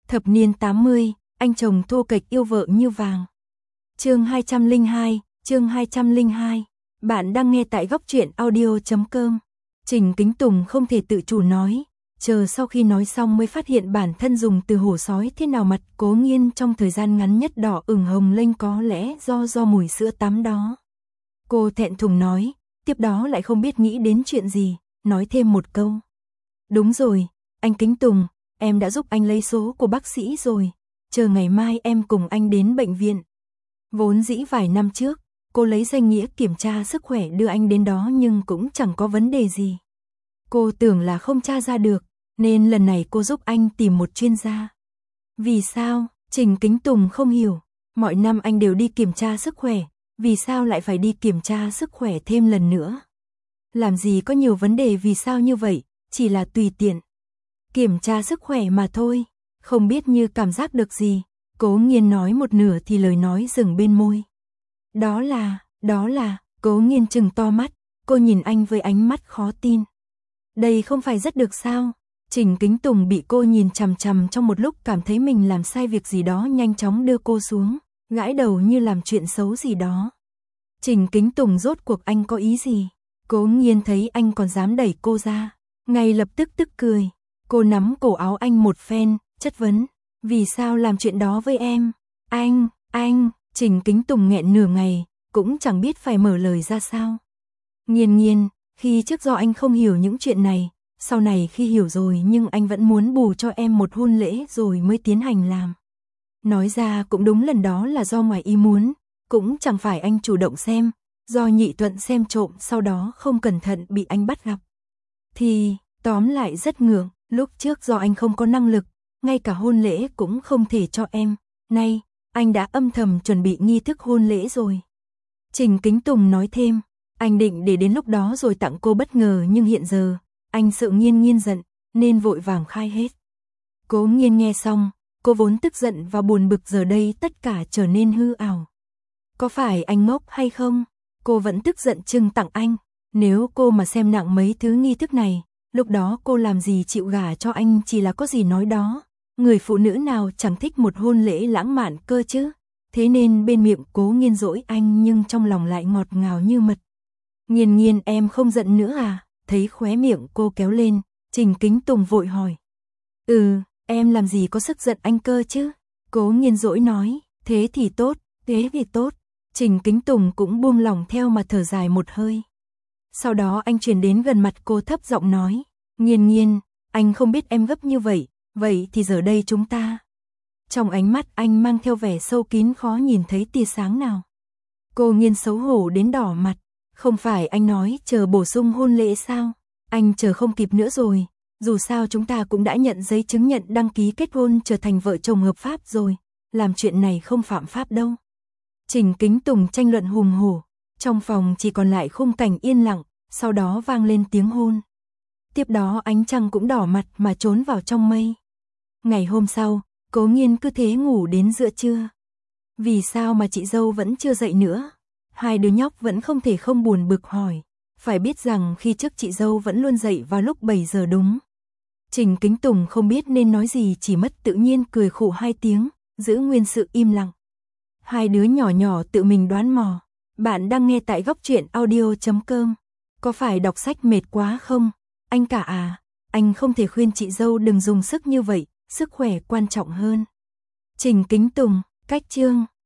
Thập niên 80, anh chồng thô kệch yêu vợ như vàng. Chương 202. Bạn đang nghe tại góc truyện audio.com. Trình Kính Tùng không thể tự chủ nói, chờ sau khi nói xong mới phát hiện bản thân dùng từ hổ sói thế nào mặt Cố Nghiên trong thời gian ngắn nhất đỏ ửng hồng lên, có lẽ do mùi sữa tắm đó. Cô thẹn thùng nói, tiếp đó lại không biết nghĩ đến chuyện gì, nói thêm một câu. Đúng rồi, anh Kính Tùng, em đã giúp anh lấy số của bác sĩ rồi, chờ ngày mai em cùng anh đến bệnh viện. Vốn dĩ vài năm trước, cô lấy danh nghĩa kiểm tra sức khỏe đưa anh đến đó nhưng cũng chẳng có vấn đề gì. Cô tưởng là không tra ra được, nên lần này cô giúp anh tìm một chuyên gia. Vì sao? Trình Kính Tùng không hiểu, mọi năm anh đều đi kiểm tra sức khỏe, vì sao lại phải đi kiểm tra sức khỏe thêm lần nữa? Làm gì có nhiều vấn đề vì sao như vậy, chỉ là tùy tiện. Kiểm tra sức khỏe mà thôi, không biết như cảm giác được gì. Cố Nghiên nói một nửa thì lời nói dừng bên môi. Đó là, Cố Nghiên trừng to mắt, cô nhìn anh với ánh mắt khó tin. Đây không phải rất được sao? Trình Kính Tùng bị cô nhìn chằm chằm trong một lúc cảm thấy mình làm sai việc gì đó, nhanh chóng đưa cô xuống, gãi đầu như làm chuyện xấu gì đó. Trình Kính Tùng rốt cuộc anh có ý gì? Cố Nghiên thấy anh còn dám đẩy cô ra, ngay lập tức tức cười. Cô nắm cổ áo anh một phen, chất vấn, vì sao làm chuyện đó với em? Anh, Trình Kính Tùng nghẹn nửa ngày, cũng chẳng biết phải mở lời ra sao. Nghiên, khi trước do anh không hiểu những chuyện này, sau này khi hiểu rồi nhưng anh vẫn muốn bù cho em một hôn lễ rồi mới tiến hành làm. Nói ra cũng đúng, lần đó là do ngoài ý muốn, cũng chẳng phải anh chủ động xem, do Nhị Thuận xem trộm sau đó không cẩn thận bị anh bắt gặp. Thì, tóm lại rất ngượng, lúc trước do anh không có năng lực, ngay cả hôn lễ cũng không thể cho em, nay, anh đã âm thầm chuẩn bị nghi thức hôn lễ rồi. Trình Kính Tùng nói thêm, anh định để đến lúc đó rồi tặng cô bất ngờ nhưng hiện giờ, anh sợ Nghiên giận, nên vội vàng khai hết. Cố Nghiên nghe xong, cô vốn tức giận và buồn bực giờ đây tất cả trở nên hư ảo. Có phải anh ngốc hay không? Cô vẫn tức giận trừng tặng anh, nếu cô mà xem nặng mấy thứ nghi thức này, lúc đó cô làm gì chịu gả cho anh, chỉ là có gì nói đó. Người phụ nữ nào chẳng thích một hôn lễ lãng mạn cơ chứ. Thế nên bên miệng Cố Nghiên dỗi anh nhưng trong lòng lại ngọt ngào như mật. Nghiên em không giận nữa à? Thấy khóe miệng cô kéo lên, Trình Kính Tùng vội hỏi. Em làm gì có sức giận anh cơ chứ? Cố Nghiên dỗi nói, thế thì tốt. Trình Kính Tùng cũng buông lòng theo mà thở dài một hơi. Sau đó anh chuyển đến gần mặt cô thấp giọng nói, Nghiên, anh không biết em gấp như vậy, vậy thì giờ đây chúng ta. Trong ánh mắt anh mang theo vẻ sâu kín khó nhìn thấy tia sáng nào. Cô Nghiên xấu hổ đến đỏ mặt, không phải anh nói chờ bổ sung hôn lễ sao? Anh chờ không kịp nữa rồi, dù sao chúng ta cũng đã nhận giấy chứng nhận đăng ký kết hôn trở thành vợ chồng hợp pháp rồi, làm chuyện này không phạm pháp đâu. Trình Kính Tùng tranh luận hùng hổ, trong phòng chỉ còn lại khung cảnh yên lặng, sau đó vang lên tiếng hôn. Tiếp đó ánh trăng cũng đỏ mặt mà trốn vào trong mây. Ngày hôm sau, Cố Nghiên cứ thế ngủ đến giữa trưa. Vì sao mà chị dâu vẫn chưa dậy nữa? Hai đứa nhóc vẫn không thể không buồn bực hỏi. Phải biết rằng khi trước chị dâu vẫn luôn dậy vào lúc 7 giờ đúng. Trình Kính Tùng không biết nên nói gì, chỉ mất tự nhiên cười khổ 2 tiếng, giữ nguyên sự im lặng. Hai đứa nhỏ tự mình đoán mò. Bạn đang nghe tại góc truyện audio.com. Có phải đọc sách mệt quá không? Anh cả à, anh không thể khuyên chị dâu đừng dùng sức như vậy, sức khỏe quan trọng hơn. Trình Kính Tùng, cách chương.